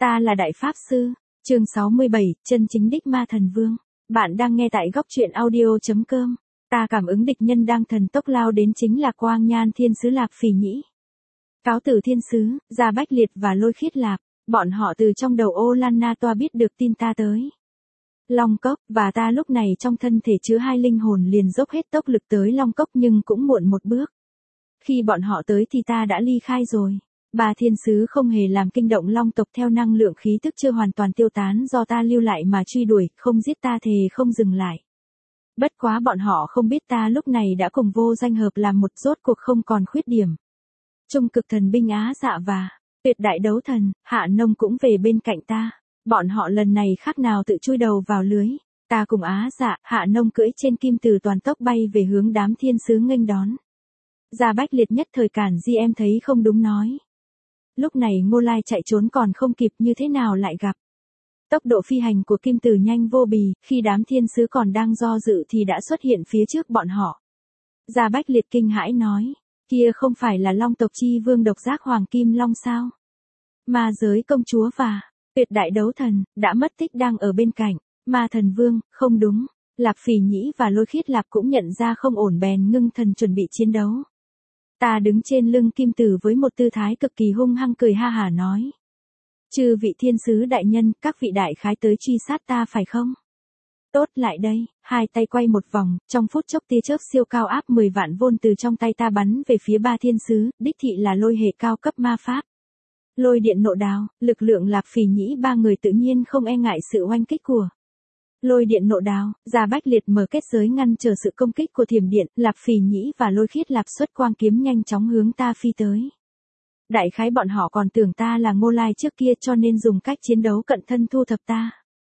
Ta là Đại Pháp Sư. Chương 67, chân chính đích ma thần vương. Bạn đang nghe tại góc truyện audio.com. Ta cảm ứng địch nhân đang thần tốc lao đến chính là Quang Nhan Thiên Sứ Lạp Phỉ Nhĩ. Cáo tử Thiên Sứ, Gia Bách Liệt và Lôi Khiết Lạp, bọn họ từ trong đầu ô Lan Na Toa biết được tin ta tới. Long Cốc, và ta lúc này trong thân thể chứa hai linh hồn liền dốc hết tốc lực tới Long Cốc nhưng cũng muộn một bước. Khi bọn họ tới thì ta đã ly khai rồi. Ba thiên sứ không hề làm kinh động long tộc theo năng lượng khí tức chưa hoàn toàn tiêu tán do ta lưu lại mà truy đuổi, không giết ta thề không dừng lại. Bất quá bọn họ không biết ta lúc này đã cùng vô danh hợp làm một, rốt cuộc không còn khuyết điểm. Trung cực thần binh Á Dạ và tuyệt đại đấu thần, Hạ Nông cũng về bên cạnh ta. Bọn họ lần này khác nào tự chui đầu vào lưới. Ta cùng Á Dạ, Hạ Nông cưỡi trên kim từ toàn tốc bay về hướng đám thiên sứ nghênh đón. Gia Bách Liệt nhất thời cản di em thấy không đúng nói. Lúc này Ngô Lai chạy trốn còn không kịp, như thế nào lại gặp. Tốc độ phi hành của kim tử nhanh vô bì, khi đám thiên sứ còn đang do dự thì đã xuất hiện phía trước bọn họ. Gia Bách Liệt kinh hãi nói, kia không phải là long tộc chi vương độc giác Hoàng Kim Long sao? Ma giới công chúa và tuyệt đại đấu thần, đã mất tích đang ở bên cạnh. Ma thần vương, không đúng. Lạp Phỉ Nhĩ và Lôi Khiết Lạp cũng nhận ra không ổn bèn ngưng thần chuẩn bị chiến đấu. Ta đứng trên lưng kim tử với một tư thái cực kỳ hung hăng cười ha hả nói. Chư vị thiên sứ đại nhân, các vị đại khái tới truy sát ta phải không? Tốt, lại đây. Hai tay quay một vòng, trong phút chốc tia chớp siêu cao áp 10 vạn vôn từ trong tay ta bắn về phía ba thiên sứ, đích thị là lôi hệ cao cấp ma pháp. Lôi điện nộ đào, lực lượng Lạp Phỉ Nhĩ ba người tự nhiên không e ngại sự oanh kích của lôi điện nộ đào. Gia Bách Liệt mở kết giới ngăn trở sự công kích của thiểm điện, Lạp Phỉ Nhĩ và Lôi Khiết Lạp xuất quang kiếm nhanh chóng hướng ta phi tới. Đại khái bọn họ còn tưởng ta là Ngô Lai trước kia cho nên dùng cách chiến đấu cận thân thu thập ta.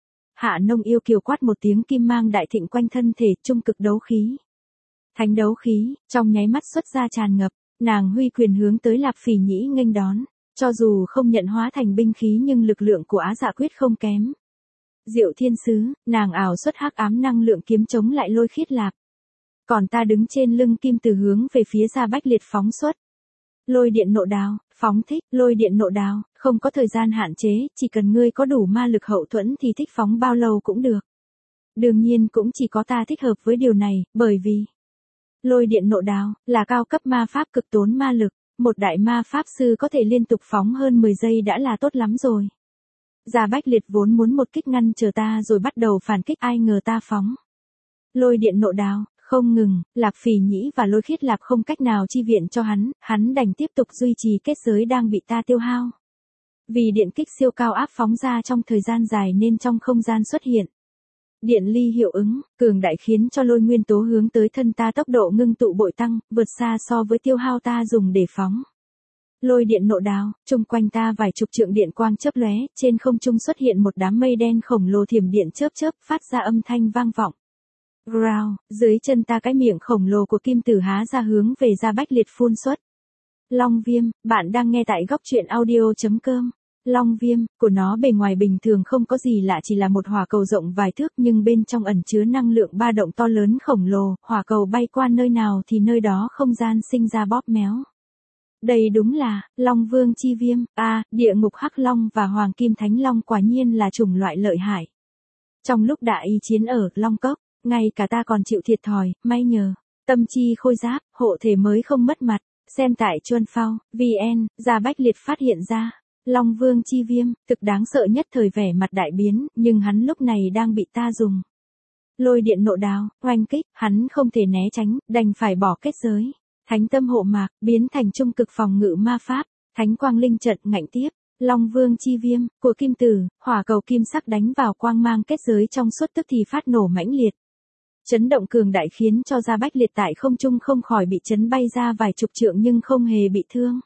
Hạ Nông yêu kiều quát một tiếng, kim mang đại thịnh quanh thân thể, trung cực đấu khí. Thánh đấu khí, trong nháy mắt xuất ra tràn ngập, nàng huy quyền hướng tới Lạp Phỉ Nhĩ nghênh đón. Cho dù không nhận hóa thành binh khí nhưng lực lượng của Á Dạ quyết không kém. Diệu thiên sứ, nàng ảo xuất hắc ám năng lượng kiếm chống lại Lôi Khiết Lạp. Còn ta đứng trên lưng kim từ hướng về phía Gia Bách Liệt phóng xuất. Lôi điện nộ đào, phóng thích, lôi điện nộ đào, không có thời gian hạn chế, chỉ cần ngươi có đủ ma lực hậu thuẫn thì thích phóng bao lâu cũng được. Đương nhiên cũng chỉ có ta thích hợp với điều này, bởi vì lôi điện nộ đào là cao cấp ma pháp cực tốn ma lực. Một đại ma pháp sư có thể liên tục phóng hơn 10 giây đã là tốt lắm rồi. Gia Bách Liệt vốn muốn một kích ngăn chờ ta rồi bắt đầu phản kích, ai ngờ ta phóng lôi điện nộ đào, không ngừng, Lạp Phỉ Nhĩ và Lôi Khiết Lạp không cách nào chi viện cho hắn đành tiếp tục duy trì kết giới đang bị ta tiêu hao. Vì điện kích siêu cao áp phóng ra trong thời gian dài nên trong không gian xuất hiện điện ly hiệu ứng, cường đại khiến cho lôi nguyên tố hướng tới thân ta tốc độ ngưng tụ bội tăng, vượt xa so với tiêu hao ta dùng để phóng lôi điện nộ đào. Chung quanh ta vài chục trượng điện quang chớp lóe, trên không trung xuất hiện một đám mây đen khổng lồ thiểm điện chớp chớp phát ra âm thanh vang vọng. Growl, dưới chân ta cái miệng khổng lồ của kim tử há ra hướng về Gia Bách Liệt phun xuất. Long viêm, bạn đang nghe tại góc truyện audio.com. Long viêm, của nó bề ngoài bình thường không có gì lạ, chỉ là một hỏa cầu rộng vài thước nhưng bên trong ẩn chứa năng lượng ba động to lớn khổng lồ, hỏa cầu bay qua nơi nào thì nơi đó không gian sinh ra bóp méo. Đây đúng là Long Vương chi viêm, địa ngục hắc long và hoàng kim thánh long quả nhiên là chủng loại lợi hại. Trong lúc đại chiến ở Long Cốc, ngay cả ta còn chịu thiệt thòi, may nhờ tâm chi khôi giáp, hộ thể mới không mất mặt. Xem tại Chuân Phao, VN, Gia Bách Liệt phát hiện ra Long Vương chi viêm, thực đáng sợ nhất thời vẻ mặt đại biến, nhưng hắn lúc này đang bị ta dùng lôi điện nộ đào oanh kích, hắn không thể né tránh, đành phải bỏ kết giới. Thánh tâm hộ mạc, biến thành trung cực phòng ngự ma pháp, thánh quang linh trận ngạnh tiếp, Long Vương chi viêm, của kim tử, hỏa cầu kim sắc đánh vào quang mang kết giới trong suốt tức thì phát nổ mãnh liệt. Chấn động cường đại khiến cho Gia Bách Liệt tại không trung không khỏi bị chấn bay ra vài chục trượng nhưng không hề bị thương.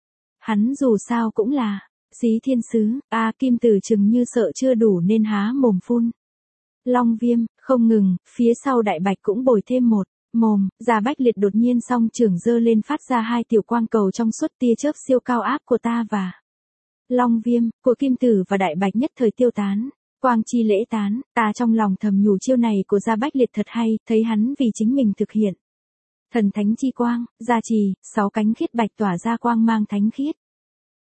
Hắn dù sao cũng là xí thiên sứ, kim tử chừng như sợ chưa đủ nên há mồm phun long viêm, không ngừng, phía sau đại bạch cũng bồi thêm một mồm. Gia Bách Liệt đột nhiên song trưởng giơ lên phát ra hai tiểu quang cầu trong suốt, tia chớp siêu cao áp của ta và long viêm, của kim tử và đại bạch nhất thời tiêu tán. Quang chi lễ tán, ta trong lòng thầm nhủ chiêu này của Gia Bách Liệt thật hay, thấy hắn vì chính mình thực hiện thần thánh chi quang, gia trì, 6 cánh khiết bạch tỏa ra quang mang thánh khiết.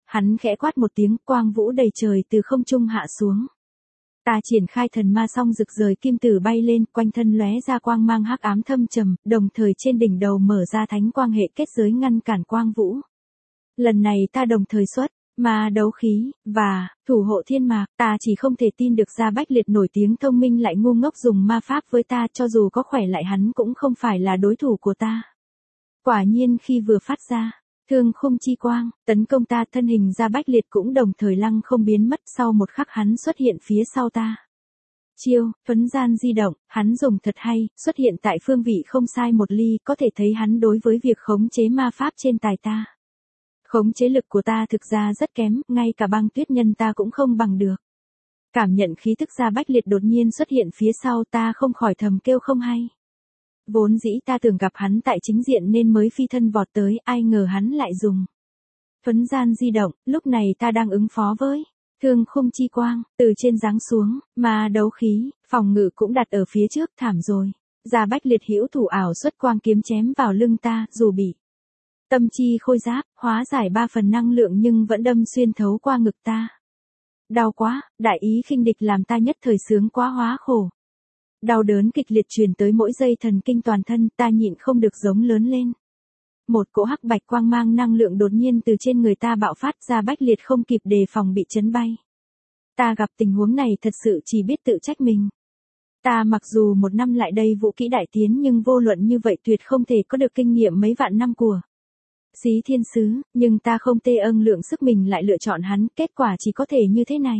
Hắn khẽ quát một tiếng, quang vũ đầy trời từ không trung hạ xuống. Ta triển khai thần ma song rực rời kim tử bay lên, quanh thân lóe ra quang mang hắc ám thâm trầm, đồng thời trên đỉnh đầu mở ra thánh quang hệ kết giới ngăn cản quang vũ. Lần này ta đồng thời xuất ma đấu khí và thủ hộ thiên mạc, ta chỉ không thể tin được Gia Bách Liệt nổi tiếng thông minh lại ngu ngốc dùng ma pháp với ta, cho dù có khỏe lại hắn cũng không phải là đối thủ của ta. Quả nhiên khi vừa phát ra thương khung chi quang, tấn công ta, thân hình Gia Bách Liệt cũng đồng thời lăng không biến mất, sau một khắc hắn xuất hiện phía sau ta. Chiêu, thuấn gian di động, hắn dùng thật hay, xuất hiện tại phương vị không sai một ly, có thể thấy hắn đối với việc khống chế ma pháp trên tài ta. Khống chế lực của ta thực ra rất kém, ngay cả băng tuyết nhân ta cũng không bằng được. Cảm nhận khí tức Gia Bách Liệt đột nhiên xuất hiện phía sau ta không khỏi thầm kêu không hay. Vốn dĩ ta tưởng gặp hắn tại chính diện nên mới phi thân vọt tới, ai ngờ hắn lại dùng thuấn gian di động, lúc này ta đang ứng phó với thương khung chi quang, từ trên giáng xuống, mà đấu khí, phòng ngự cũng đặt ở phía trước, thảm rồi. Gia Bách Liệt hữu thủ ảo xuất quang kiếm chém vào lưng ta, dù bị tâm chi khôi giáp, hóa giải 3 phần năng lượng nhưng vẫn đâm xuyên thấu qua ngực ta. Đau quá, đại ý khinh địch làm ta nhất thời sướng quá hóa khổ. Đau đớn kịch liệt truyền tới mỗi dây thần kinh toàn thân, ta nhịn không được giống lớn lên. Một cỗ hắc bạch quang mang năng lượng đột nhiên từ trên người ta bạo phát ra, Bách Liệt không kịp đề phòng bị chấn bay. Ta gặp tình huống này thật sự chỉ biết tự trách mình. Ta mặc dù 1 năm lại đây vũ kỹ đại tiến nhưng vô luận như vậy tuyệt không thể có được kinh nghiệm mấy vạn năm của Xí Thiên Sứ, nhưng ta không tê âng lượng sức mình lại lựa chọn hắn, kết quả chỉ có thể như thế này.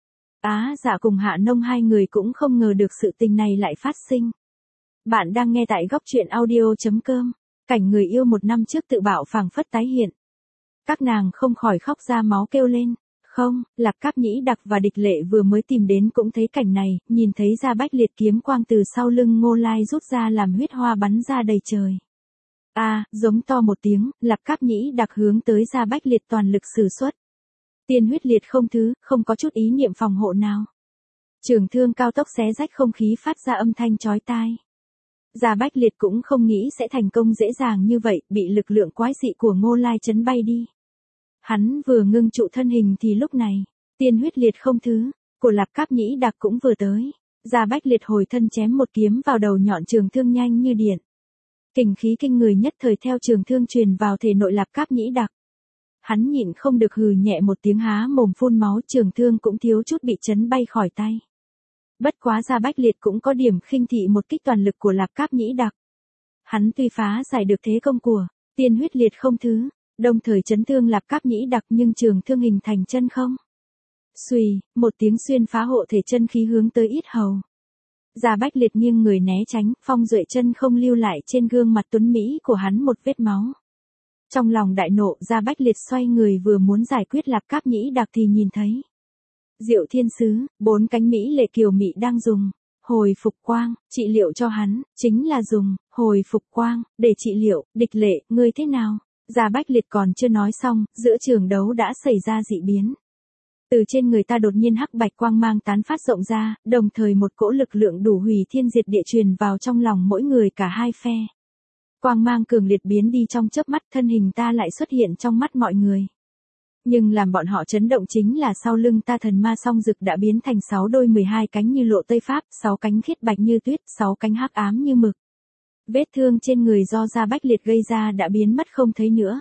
Á Dạ cùng Hạ Nông hai người cũng không ngờ được sự tình này lại phát sinh. Bạn đang nghe tại góc truyện audio.com. Cảnh người yêu 1 năm trước tự bạo phảng phất tái hiện. Các nàng không khỏi khóc ra máu kêu lên. Không, Lạc Cáp Nhĩ Đặc và Địch Lệ vừa mới tìm đến cũng thấy cảnh này, nhìn thấy Gia Bách Liệt kiếm quang từ sau lưng Ngô Lai rút ra làm huyết hoa bắn ra đầy trời. Giống to một tiếng, Lạc Cáp Nhĩ Đặc hướng tới Gia Bách Liệt toàn lực sử xuất. Tiên huyết liệt không thứ, không có chút ý niệm phòng hộ nào. Trường thương cao tốc xé rách không khí phát ra âm thanh chói tai. Gia Bách Liệt cũng không nghĩ sẽ thành công dễ dàng như vậy, bị lực lượng quái dị của Ngô Lai chấn bay đi. Hắn vừa ngưng trụ thân hình thì lúc này, tiên huyết liệt không thứ, của Lạc Cáp Nhĩ Đặc cũng vừa tới. Gia Bách Liệt hồi thân chém một kiếm vào đầu nhọn trường thương nhanh như điện. Kình khí kinh người nhất thời theo trường thương truyền vào thể nội Lạc Cáp Nhĩ Đặc. Hắn nhịn không được hừ nhẹ một tiếng há mồm phun máu, trường thương cũng thiếu chút bị chấn bay khỏi tay. Bất quá Gia Bách Liệt cũng có điểm khinh thị một kích toàn lực của Lạc Cáp Nhĩ Đặc. Hắn tuy phá giải được thế công của tiên huyết liệt không thứ, đồng thời chấn thương Lạc Cáp Nhĩ Đặc nhưng trường thương hình thành chân không. Xùy, một tiếng xuyên phá hộ thể chân khí hướng tới yết hầu. Gia Bách Liệt nghiêng người né tránh, phong duệ chân không lưu lại trên gương mặt tuấn mỹ của hắn một vết máu. Trong lòng đại nộ, Gia Bách Liệt xoay người vừa muốn giải quyết Lạc Cáp Nhĩ Đặc thì nhìn thấy Diệu Thiên Sứ, 4 cánh mỹ lệ kiều mị đang dùng hồi phục quang trị liệu cho hắn, chính là dùng hồi phục quang để trị liệu. Địch Lệ, ngươi thế nào? Gia Bách Liệt còn chưa nói xong, giữa trường đấu đã xảy ra dị biến. Từ trên người ta đột nhiên hắc bạch quang mang tán phát rộng ra, đồng thời một cỗ lực lượng đủ hủy thiên diệt địa truyền vào trong lòng mỗi người cả hai phe. Quang mang cường liệt biến đi trong chớp mắt, thân hình ta lại xuất hiện trong mắt mọi người. Nhưng làm bọn họ chấn động chính là sau lưng ta thần ma song rực đã biến thành 6 đôi 12 cánh như lộ Tây Pháp, 6 cánh khiết bạch như tuyết, 6 cánh hắc ám như mực. Vết thương trên người do Gia Bách Liệt gây ra đã biến mất không thấy nữa.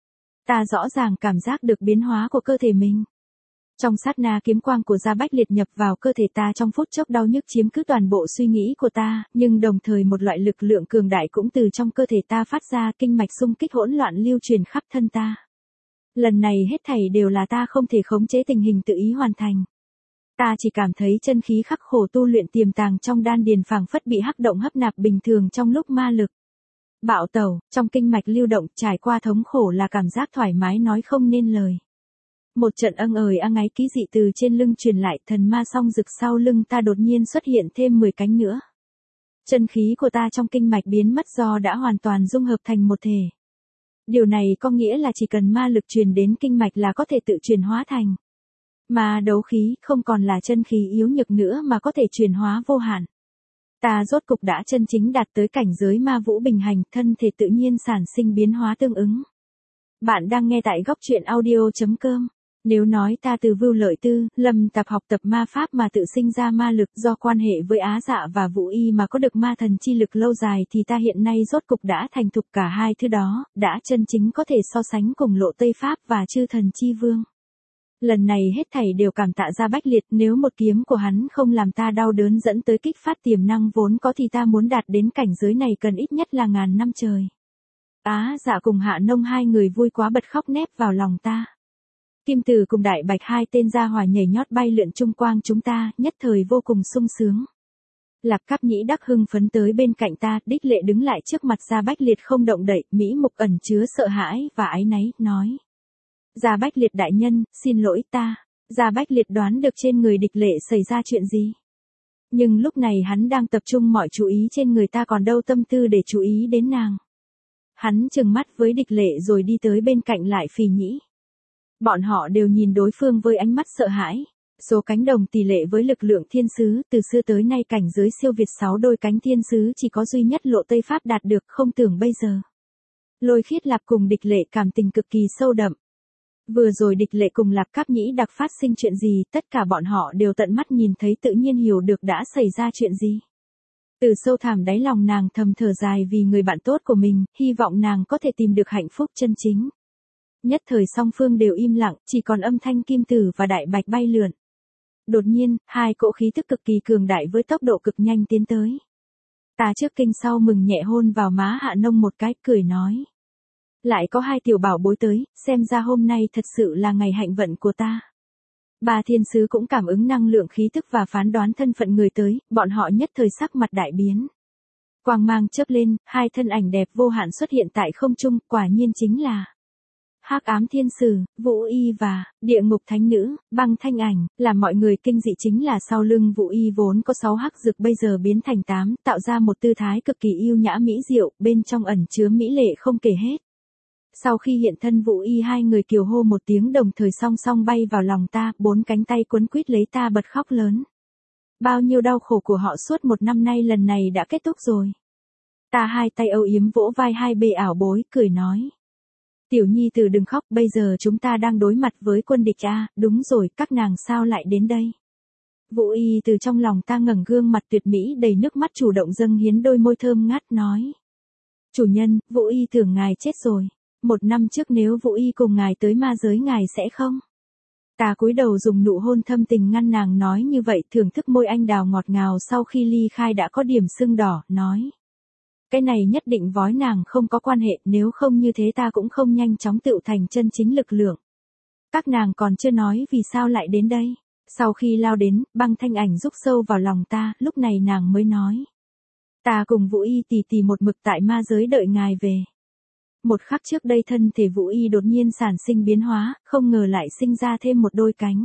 Ta rõ ràng cảm giác được biến hóa của cơ thể mình. Trong sát na kiếm quang của Gia Bách Liệt nhập vào cơ thể ta trong phút chốc đau nhức chiếm cứ toàn bộ suy nghĩ của ta, nhưng đồng thời một loại lực lượng cường đại cũng từ trong cơ thể ta phát ra, kinh mạch xung kích hỗn loạn lưu truyền khắp thân ta. Lần này hết thảy đều là ta không thể khống chế tình hình tự ý hoàn thành. Ta chỉ cảm thấy chân khí khắc khổ tu luyện tiềm tàng trong đan điền phảng phất bị hắc động hấp nạp bình thường trong lúc ma lực bạo tẩu, trong kinh mạch lưu động, trải qua thống khổ là cảm giác thoải mái nói không nên lời. Một trận âng ời ngáy ký dị từ trên lưng truyền lại, thần ma song rực sau lưng ta đột nhiên xuất hiện thêm 10 cánh nữa. Chân khí của ta trong kinh mạch biến mất do đã hoàn toàn dung hợp thành một thể. Điều này có nghĩa là chỉ cần ma lực truyền đến kinh mạch là có thể tự chuyển hóa thành ma đấu khí, không còn là chân khí yếu nhược nữa mà có thể chuyển hóa vô hạn. Ta rốt cục đã chân chính đạt tới cảnh giới ma vũ bình hành, thân thể tự nhiên sản sinh biến hóa tương ứng. Bạn đang nghe tại góc truyện audio.com. Nếu nói ta từ Vưu Lợi Tư, Lâm Tạp học tập ma pháp mà tự sinh ra ma lực do quan hệ với Á Dạ và Vũ Y mà có được ma thần chi lực lâu dài thì ta hiện nay rốt cục đã thành thục cả hai thứ đó, đã chân chính có thể so sánh cùng Lộ Tây Pháp và Chư Thần Chi Vương. Lần này hết thảy đều cảm tạ Gia Bách Liệt, nếu một kiếm của hắn không làm ta đau đớn dẫn tới kích phát tiềm năng vốn có thì ta muốn đạt đến cảnh giới này cần ít nhất là 1000 năm trời. Á Dạ cùng Hạ Nông hai người vui quá bật khóc nép vào lòng ta. Kim Từ cùng Đại Bạch hai tên gia hỏa nhảy nhót bay lượn chung quanh chúng ta, nhất thời vô cùng sung sướng. Lạc Cáp Nhĩ Đắc hưng phấn tới bên cạnh ta, đích lệ đứng lại trước mặt Gia Bách Liệt không động đậy, Mỹ mục ẩn chứa sợ hãi và áy náy, nói. Gia Bách Liệt đại nhân, xin lỗi ta. Gia Bách Liệt đoán được trên người địch lệ xảy ra chuyện gì. Nhưng lúc này hắn đang tập trung mọi chú ý trên người ta còn đâu tâm tư để chú ý đến nàng. Hắn trừng mắt với địch lệ rồi đi tới bên cạnh lại Phì Nhĩ. Bọn họ đều nhìn đối phương với ánh mắt sợ hãi. Số cánh đồng tỷ lệ với lực lượng thiên sứ, từ xưa tới nay cảnh giới siêu việt 6 đôi cánh thiên sứ chỉ có duy nhất Lộ Tây Pháp đạt được, không tưởng bây giờ. Lôi Khiết Lạp cùng địch lệ cảm tình cực kỳ sâu đậm. Vừa rồi địch lệ cùng Lạc Cáp Nhĩ Đặc phát sinh chuyện gì, tất cả bọn họ đều tận mắt nhìn thấy tự nhiên hiểu được đã xảy ra chuyện gì. Từ sâu thẳm đáy lòng nàng thầm thở dài vì người bạn tốt của mình, hy vọng nàng có thể tìm được hạnh phúc chân chính. Nhất thời song phương đều im lặng, chỉ còn âm thanh Kim Tử và Đại Bạch bay lượn. Đột nhiên, hai cỗ khí tức cực kỳ cường đại với tốc độ cực nhanh tiến tới. Ta trước kinh sau mừng nhẹ hôn vào má Hạ Nông một cái, cười nói. Lại có hai tiểu bảo bối tới, xem ra hôm nay thật sự là ngày hạnh vận của ta. Ba thiên sứ cũng cảm ứng năng lượng khí tức và phán đoán thân phận người tới, bọn họ nhất thời sắc mặt đại biến. Quang mang chớp lên, hai thân ảnh đẹp vô hạn xuất hiện tại không trung, quả nhiên chính là Hắc Ám Thiên Sử, Vũ Y và Địa Ngục Thánh Nữ, Băng Thanh Ảnh. Làm mọi người kinh dị chính là sau lưng Vũ Y vốn có 6 hắc dực bây giờ biến thành 8, tạo ra một tư thái cực kỳ yêu nhã mỹ diệu, bên trong ẩn chứa mỹ lệ không kể hết. Sau khi hiện thân Vũ Y hai người kiều hô một tiếng đồng thời song song bay vào lòng ta, 4 cánh tay cuốn quýt lấy ta bật khóc lớn. Bao nhiêu đau khổ của họ suốt 1 năm nay lần này đã kết thúc rồi. Ta hai tay âu yếm vỗ vai hai bề ảo bối, cười nói. Tiểu nhi tử đừng khóc, bây giờ chúng ta đang đối mặt với quân địch a, đúng rồi, các nàng sao lại đến đây? Vũ Y từ trong lòng ta ngẩng gương mặt tuyệt mỹ đầy nước mắt chủ động dâng hiến đôi môi thơm ngát nói. Chủ nhân, Vũ Y tưởng ngài chết rồi. 1 năm trước nếu Vũ Y cùng ngài tới ma giới ngài sẽ không? Ta cúi đầu dùng nụ hôn thâm tình ngăn nàng nói như vậy, thưởng thức môi anh đào ngọt ngào sau khi ly khai đã có điểm sưng đỏ, nói. Cái này nhất định vói nàng không có quan hệ, nếu không như thế ta cũng không nhanh chóng tựu thành chân chính lực lượng. Các nàng còn chưa nói vì sao lại đến đây. Sau khi lao đến, Băng Thanh Ảnh rúc sâu vào lòng ta, lúc này nàng mới nói. Ta cùng Vũ Y tỉ tỉ một mực tại ma giới đợi ngài về. Một khắc trước đây thân thể Vũ Y đột nhiên sản sinh biến hóa, không ngờ lại sinh ra thêm một đôi cánh.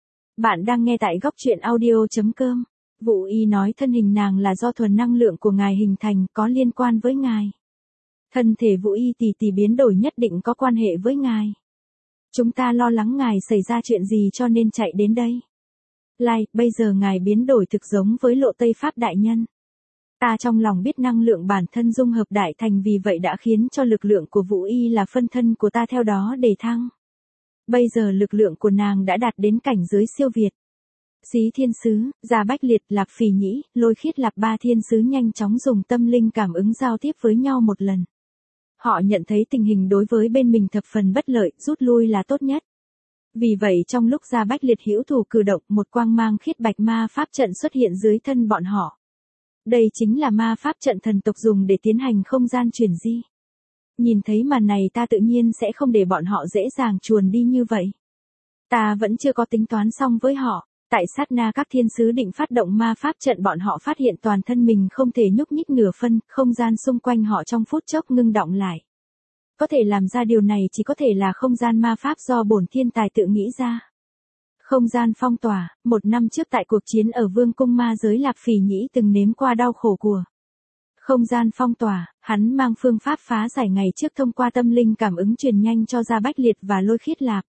Bạn đang nghe tại góc truyện audio.com. Vũ Y nói thân hình nàng là do thuần năng lượng của ngài hình thành, có liên quan với ngài. Thân thể Vũ Y tỉ tỉ biến đổi nhất định có quan hệ với ngài. Chúng ta lo lắng ngài xảy ra chuyện gì cho nên chạy đến đây. Lai, bây giờ ngài biến đổi thực giống với Lộ Tây Pháp đại nhân. Ta trong lòng biết năng lượng bản thân dung hợp đại thành, vì vậy đã khiến cho lực lượng của Vũ Y là phân thân của ta theo đó đề thăng. Bây giờ lực lượng của nàng đã đạt đến cảnh giới siêu việt. Xí Thiên Sứ, Gia Bách Liệt, Lạp Phì Nhĩ, Lôi Khiết Lạp ba thiên sứ nhanh chóng dùng tâm linh cảm ứng giao tiếp với nhau một lần. Họ nhận thấy tình hình đối với bên mình thập phần bất lợi, rút lui là tốt nhất. Vì vậy trong lúc Gia Bách Liệt hữu thủ cử động, một quang mang khiết bạch ma pháp trận xuất hiện dưới thân bọn họ. Đây chính là ma pháp trận thần tộc dùng để tiến hành không gian chuyển di. Nhìn thấy màn này ta tự nhiên sẽ không để bọn họ dễ dàng chuồn đi như vậy. Ta vẫn chưa có tính toán xong với họ. Tại sát na các thiên sứ định phát động ma pháp trận, bọn họ phát hiện toàn thân mình không thể nhúc nhích nửa phân, không gian xung quanh họ trong phút chốc ngưng đọng lại. Có thể làm ra điều này chỉ có thể là không gian ma pháp do bổn thiên tài tự nghĩ ra. Không gian phong tỏa, 1 năm trước tại cuộc chiến ở vương cung ma giới Lạp Phì Nhĩ từng nếm qua đau khổ của không gian phong tỏa, hắn mang phương pháp phá giải ngày trước thông qua tâm linh cảm ứng truyền nhanh cho Gia Bách Liệt và Lôi Khiết Lạp.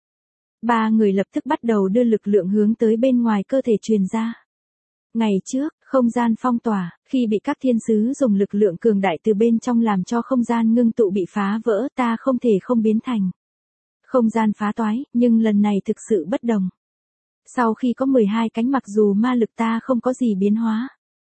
3 người lập tức bắt đầu đưa lực lượng hướng tới bên ngoài cơ thể truyền ra. Ngày trước, không gian phong tỏa, khi bị các thiên sứ dùng lực lượng cường đại từ bên trong làm cho không gian ngưng tụ bị phá vỡ, ta không thể không biến thành Không gian phá toái, nhưng lần này thực sự bất đồng. Sau khi có 12 cánh mặc dù ma lực ta không có gì biến hóa.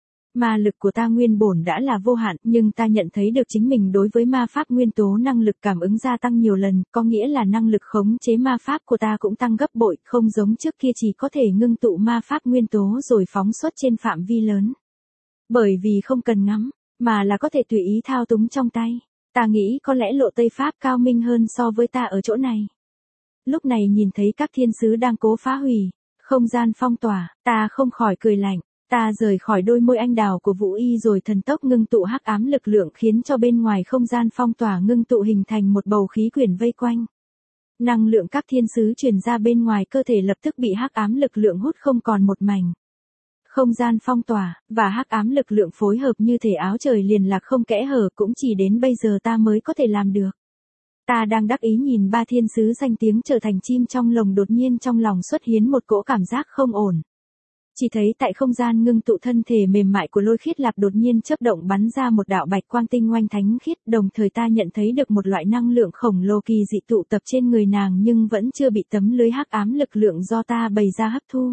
Ma lực của ta nguyên bổn đã là vô hạn, nhưng ta nhận thấy được chính mình đối với ma pháp nguyên tố năng lực cảm ứng gia tăng nhiều lần, có nghĩa là năng lực khống chế ma pháp của ta cũng tăng gấp bội, không giống trước kia chỉ có thể ngưng tụ ma pháp nguyên tố rồi phóng xuất trên phạm vi lớn. Bởi vì không cần ngắm, mà là có thể tùy ý thao túng trong tay. Ta nghĩ có lẽ lộ Tây Pháp cao minh hơn so với ta ở chỗ này. Lúc này nhìn thấy các thiên sứ đang cố phá hủy, không gian phong tỏa, ta không khỏi cười lạnh. Ta rời khỏi đôi môi anh đào của Vũ Y rồi thần tốc ngưng tụ hắc ám lực lượng khiến cho bên ngoài không gian phong tỏa ngưng tụ hình thành một bầu khí quyển vây quanh. Năng lượng các thiên sứ truyền ra bên ngoài cơ thể lập tức bị hắc ám lực lượng hút không còn một mảnh. Không gian phong tỏa, và hắc ám lực lượng phối hợp như thể áo trời liền lạc không kẽ hở cũng chỉ đến bây giờ ta mới có thể làm được. Ta đang đắc ý nhìn ba thiên sứ danh tiếng trở thành chim trong lồng đột nhiên trong lòng xuất hiện một cỗ cảm giác không ổn. Chỉ thấy tại không gian ngưng tụ thân thể mềm mại của Lôi Khiết Lạp đột nhiên chớp động bắn ra một đạo bạch quang tinh oanh thánh khiết, đồng thời ta nhận thấy được một loại năng lượng khổng lồ kỳ dị tụ tập trên người nàng nhưng vẫn chưa bị tấm lưới hắc ám lực lượng do ta bày ra hấp thu.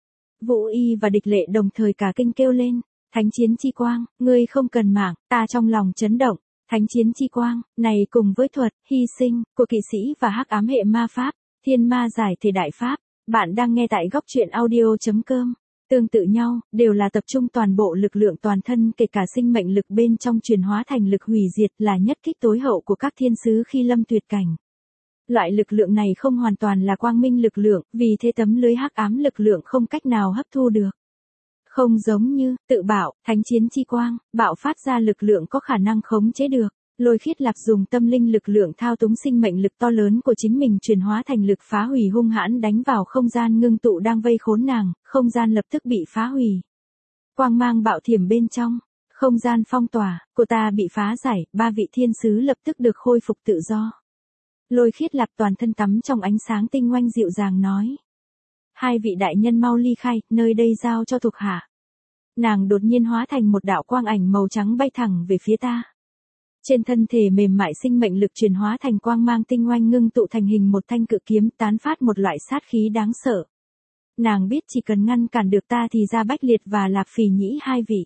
Vũ Y và Địch Lệ đồng thời cả kinh kêu lên, Thánh Chiến Chi Quang, ngươi không cần mạng, ta trong lòng chấn động, Thánh Chiến Chi Quang, này cùng với thuật, hy sinh, của kỵ sĩ và hắc ám hệ ma pháp, thiên ma giải thể đại pháp, bạn đang nghe tại góc truyện audio.com. Tương tự nhau, đều là tập trung toàn bộ lực lượng toàn thân kể cả sinh mệnh lực bên trong chuyển hóa thành lực hủy diệt là nhất kích tối hậu của các thiên sứ khi lâm tuyệt cảnh. Loại lực lượng này không hoàn toàn là quang minh lực lượng, vì thế tấm lưới hắc ám lực lượng không cách nào hấp thu được. Không giống như, tự bảo, Thánh Chiến Chi Quang, bạo phát ra lực lượng có khả năng khống chế được. Lôi Khiết Lạp dùng tâm linh lực lượng thao túng sinh mệnh lực to lớn của chính mình chuyển hóa thành lực phá hủy hung hãn đánh vào không gian ngưng tụ đang vây khốn nàng, không gian lập tức bị phá hủy. Quang mang bạo thiểm bên trong, không gian phong tỏa, của ta bị phá giải, ba vị thiên sứ lập tức được khôi phục tự do. Lôi Khiết Lạp toàn thân tắm trong ánh sáng tinh oanh dịu dàng nói. Hai vị đại nhân mau ly khai, nơi đây giao cho thuộc hạ. Nàng đột nhiên hóa thành một đạo quang ảnh màu trắng bay thẳng về phía ta. Trên thân thể mềm mại sinh mệnh lực chuyển hóa thành quang mang tinh oanh ngưng tụ thành hình một thanh cự kiếm tán phát một loại sát khí đáng sợ. Nàng biết chỉ cần ngăn cản được ta thì Gia Bách Liệt và Lạp Phỉ Nhĩ hai vị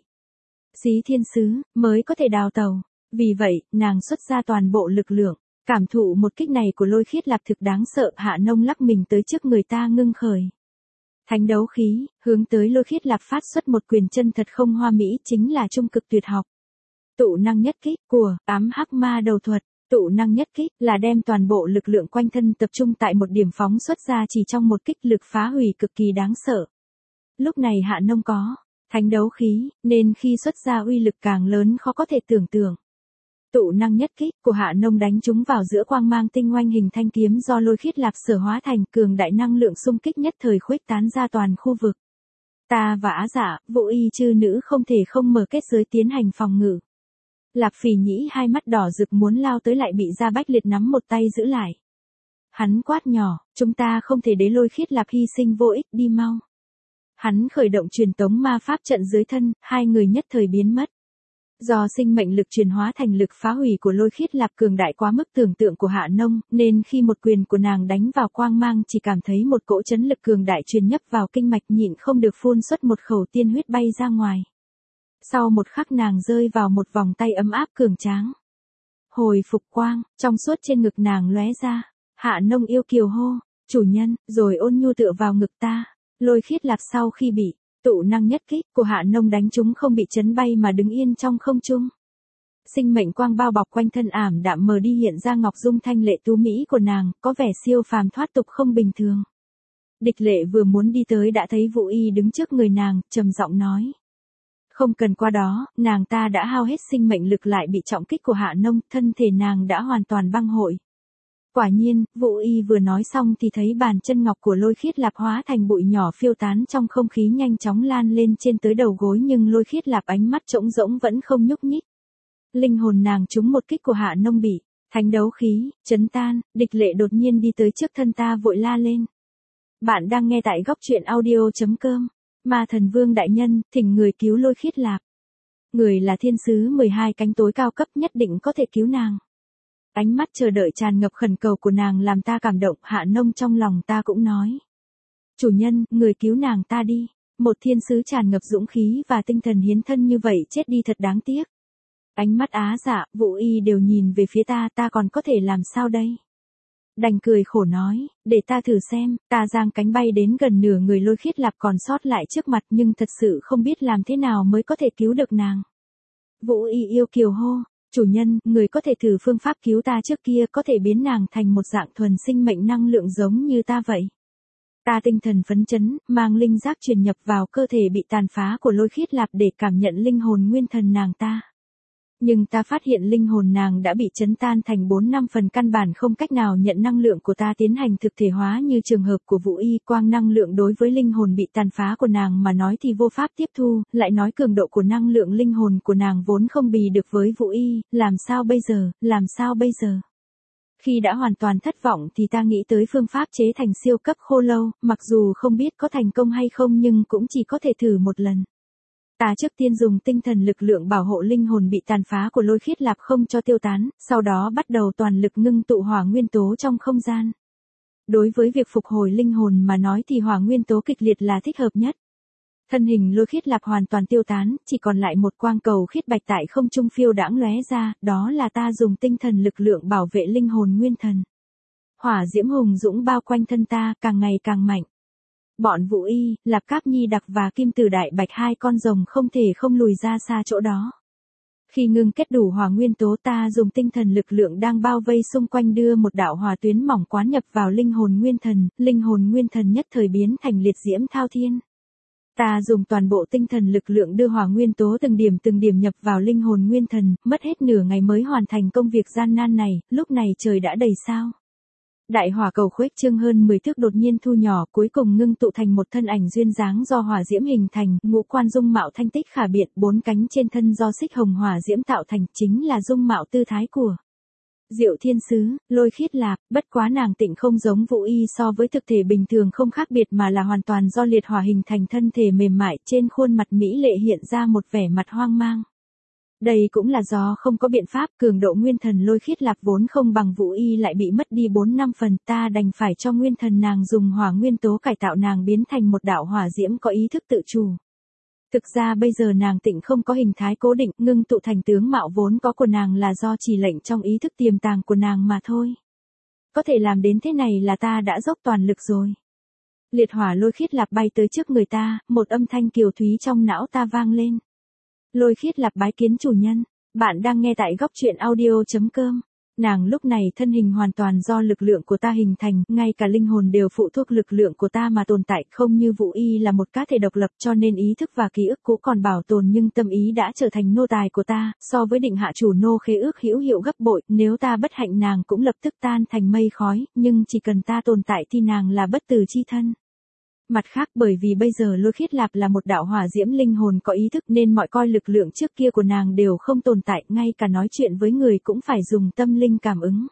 Xí thiên sứ mới có thể đào tàu. Vì vậy, nàng xuất ra toàn bộ lực lượng. Cảm thụ một kích này của Lôi Khiết Lạp thực đáng sợ, Hạ Nông lắc mình tới trước người ta ngưng khởi thánh đấu khí, hướng tới Lôi Khiết Lạp phát xuất một quyền chân thật không hoa mỹ chính là trung cực tuyệt học. Tụ năng nhất kích của ám hắc ma đầu thuật. Tụ năng nhất kích là đem toàn bộ lực lượng quanh thân tập trung tại một điểm phóng xuất ra chỉ trong một kích lực phá hủy cực kỳ đáng sợ. Lúc này Hạ Nông có thánh đấu khí, nên khi xuất ra uy lực càng lớn khó có thể tưởng tượng. Tụ năng nhất kích của Hạ Nông đánh trúng vào giữa quang mang tinh oanh hình thanh kiếm do Lôi Khiết Lạp sở hóa thành, cường đại năng lượng xung kích nhất thời khuếch tán ra toàn khu vực. Ta và Á Dạ, Vũ Y chư nữ không thể không mở kết giới tiến hành phòng ngự. Lạp Phỉ Nhĩ hai mắt đỏ rực muốn lao tới lại bị Gia Bách Liệt nắm một tay giữ lại. Hắn quát nhỏ, chúng ta không thể để Lôi Khiết Lạp hy sinh vô ích, đi mau. Hắn khởi động truyền tống ma pháp trận dưới thân, hai người nhất thời biến mất. Do sinh mệnh lực chuyển hóa thành lực phá hủy của Lôi Khiết Lạp cường đại quá mức tưởng tượng của Hạ Nông, nên khi một quyền của nàng đánh vào quang mang chỉ cảm thấy một cỗ chấn lực cường đại truyền nhấp vào kinh mạch nhịn không được phun xuất một khẩu tiên huyết bay ra ngoài. Sau một khắc nàng rơi vào một vòng tay ấm áp cường tráng. Hồi phục quang, trong suốt trên ngực nàng lóe ra. Hạ Nông yêu kiều hô, chủ nhân, rồi ôn nhu tựa vào ngực ta. Lôi Khiết Lạp sau khi bị tụ năng nhất kích của Hạ Nông đánh trúng không bị chấn bay mà đứng yên trong không trung. Sinh mệnh quang bao bọc quanh thân ảm đạm mờ đi hiện ra ngọc dung thanh lệ tú mỹ của nàng, có vẻ siêu phàm thoát tục không bình thường. Địch Lệ vừa muốn đi tới đã thấy Vũ Y đứng trước người nàng, trầm giọng nói. Không cần qua đó, nàng ta đã hao hết sinh mệnh lực lại bị trọng kích của Hạ Nông, thân thể nàng đã hoàn toàn băng hội. Quả nhiên, Vũ Y vừa nói xong thì thấy bàn chân ngọc của Lôi Khiết Lạp hóa thành bụi nhỏ phiêu tán trong không khí nhanh chóng lan lên trên tới đầu gối nhưng Lôi Khiết Lạp ánh mắt trống rỗng vẫn không nhúc nhích. Linh hồn nàng trúng một kích của Hạ Nông bị thánh đấu khí chấn tan, Địch Lệ đột nhiên đi tới trước thân ta vội la lên. Bạn đang nghe tại góc truyện audio.com. Ma Thần Vương đại nhân, thỉnh người cứu Lôi Khiết Lạp. Người là thiên sứ 12 cánh tối cao cấp nhất định có thể cứu nàng. Ánh mắt chờ đợi tràn ngập khẩn cầu của nàng làm ta cảm động, Hạ Nông trong lòng ta cũng nói. Chủ nhân, người cứu nàng ta đi. Một thiên sứ tràn ngập dũng khí và tinh thần hiến thân như vậy chết đi thật đáng tiếc. Ánh mắt Á Dạ, Vũ Y đều nhìn về phía ta còn có thể làm sao đây? Đành cười khổ nói, để ta thử xem, ta giang cánh bay đến gần nửa người Lôi Khiết Lạp còn sót lại trước mặt nhưng thật sự không biết làm thế nào mới có thể cứu được nàng. Vũ Y yêu kiều hô, chủ nhân, người có thể thử phương pháp cứu ta trước kia có thể biến nàng thành một dạng thuần sinh mệnh năng lượng giống như ta vậy. Ta tinh thần phấn chấn, mang linh giác truyền nhập vào cơ thể bị tàn phá của Lôi Khiết Lạp để cảm nhận linh hồn nguyên thần nàng ta. Nhưng ta phát hiện linh hồn nàng đã bị chấn tan thành 4-5 phần căn bản không cách nào nhận năng lượng của ta tiến hành thực thể hóa như trường hợp của Vũ Y. Quang năng lượng đối với linh hồn bị tàn phá của nàng mà nói thì vô pháp tiếp thu, lại nói cường độ của năng lượng linh hồn của nàng vốn không bì được với Vũ Y, làm sao bây giờ? Khi đã hoàn toàn thất vọng thì ta nghĩ tới phương pháp chế thành siêu cấp khô lâu, mặc dù không biết có thành công hay không nhưng cũng chỉ có thể thử một lần. Ta trước tiên dùng tinh thần lực lượng bảo hộ linh hồn bị tàn phá của Lôi Khiết Lạp không cho tiêu tán, sau đó bắt đầu toàn lực ngưng tụ hỏa nguyên tố trong không gian. Đối với việc phục hồi linh hồn mà nói thì hỏa nguyên tố kịch liệt là thích hợp nhất. Thân hình Lôi Khiết Lạp hoàn toàn tiêu tán, chỉ còn lại một quang cầu khiết bạch tại không trung phiêu đãng lóe ra, đó là ta dùng tinh thần lực lượng bảo vệ linh hồn nguyên thần. Hỏa diễm hùng dũng bao quanh thân ta, càng ngày càng mạnh. Bọn Vũ Y, Lạp Cáp Nhi Đặc và Kim Tử Đại Bạch hai con rồng không thể không lùi ra xa chỗ đó. Khi ngưng kết đủ hỏa nguyên tố ta dùng tinh thần lực lượng đang bao vây xung quanh đưa một đạo hỏa tuyến mỏng quán nhập vào linh hồn nguyên thần nhất thời biến thành liệt diễm thao thiên. Ta dùng toàn bộ tinh thần lực lượng đưa hỏa nguyên tố từng điểm nhập vào linh hồn nguyên thần, mất hết nửa ngày mới hoàn thành công việc gian nan này, lúc này trời đã đầy sao. Đại hỏa cầu khuếch trương hơn 10 thước đột nhiên thu nhỏ, cuối cùng ngưng tụ thành một thân ảnh duyên dáng do hỏa diễm hình thành, ngũ quan dung mạo thanh tích khả biện, 4 cánh trên thân do xích hồng hỏa diễm tạo thành, chính là dung mạo tư thái của Diệu Thiên Sứ, Lôi Khiết Lạp. Bất quá nàng tịnh không giống Vũ Y so với thực thể bình thường không khác biệt mà là hoàn toàn do liệt hỏa hình thành thân thể mềm mại, trên khuôn mặt mỹ lệ hiện ra một vẻ mặt hoang mang. Đây cũng là do không có biện pháp, cường độ nguyên thần Lôi Khiết Lạp vốn không bằng Vũ Y lại bị mất đi 4-5 phần, ta đành phải cho nguyên thần nàng dùng hỏa nguyên tố cải tạo nàng biến thành một đạo hỏa diễm có ý thức tự chủ. Thực ra bây giờ nàng tịnh không có hình thái cố định, ngưng tụ thành tướng mạo vốn có của nàng là do chỉ lệnh trong ý thức tiềm tàng của nàng mà thôi. Có thể làm đến thế này là ta đã dốc toàn lực rồi. Liệt hỏa Lôi Khiết Lạp bay tới trước người ta, một âm thanh kiều thúy trong não ta vang lên. Lôi Khiết Lạp bái kiến chủ nhân, bạn đang nghe tại góc truyện audio.com. Nàng lúc này thân hình hoàn toàn do lực lượng của ta hình thành, ngay cả linh hồn đều phụ thuộc lực lượng của ta mà tồn tại, không như Vũ Y là một cá thể độc lập cho nên ý thức và ký ức cũ còn bảo tồn nhưng tâm ý đã trở thành nô tài của ta, so với định hạ chủ nô khế ước hữu hiệu gấp bội, nếu ta bất hạnh nàng cũng lập tức tan thành mây khói, nhưng chỉ cần ta tồn tại thì nàng là bất tử chi thân. Mặt khác bởi vì bây giờ Lôi Khiết Lạp là một đạo hỏa diễm linh hồn có ý thức nên mọi coi lực lượng trước kia của nàng đều không tồn tại, ngay cả nói chuyện với người cũng phải dùng tâm linh cảm ứng.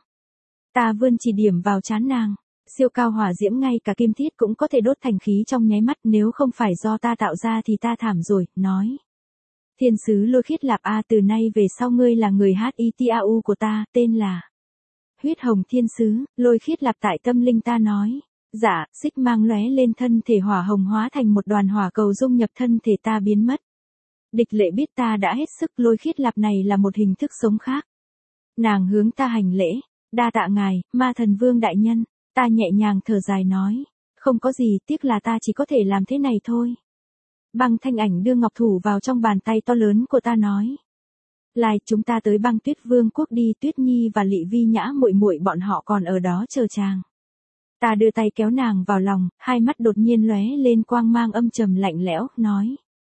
Ta vươn chỉ điểm vào trán nàng, siêu cao hỏa diễm ngay cả kim thiết cũng có thể đốt thành khí trong nháy mắt, nếu không phải do ta tạo ra thì ta thảm rồi, nói. Thiên sứ Lôi Khiết Lạp từ nay về sau ngươi là người HITAU của ta, tên là Huyết Hồng Thiên Sứ. Lôi Khiết Lạp tại tâm linh ta nói. Dạ, xích mang lóe lên thân thể hỏa hồng hóa thành một đoàn hỏa cầu dung nhập thân thể ta biến mất. Địch Lệ biết ta đã hết sức, Lôi Khiết Lạp này là một hình thức sống khác. Nàng hướng ta hành lễ, đa tạ ngài, Ma Thần Vương đại nhân, ta nhẹ nhàng thở dài nói, không có gì, tiếc là ta chỉ có thể làm thế này thôi. Băng Thanh Ảnh đưa ngọc thủ vào trong bàn tay to lớn của ta nói. Lai, chúng ta tới Băng Tuyết Vương quốc đi, Tuyết Nhi và Lị Vi Nhã muội muội bọn họ còn ở đó chờ chàng. Ta đưa tay kéo nàng vào lòng, hai mắt đột nhiên lóe lên quang mang âm trầm lạnh lẽo, nói.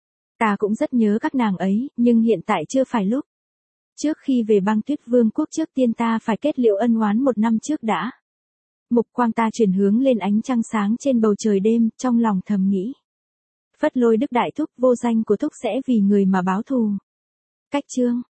Ta cũng rất nhớ các nàng ấy, nhưng hiện tại chưa phải lúc. Trước khi về Băng Tuyết Vương quốc trước tiên ta phải kết liễu ân oán 1 năm trước đã. Mục quang ta chuyển hướng lên ánh trăng sáng trên bầu trời đêm, trong lòng thầm nghĩ. Phất Lôi Đức đại thúc vô danh của thúc sẽ vì người mà báo thù. Cách chương.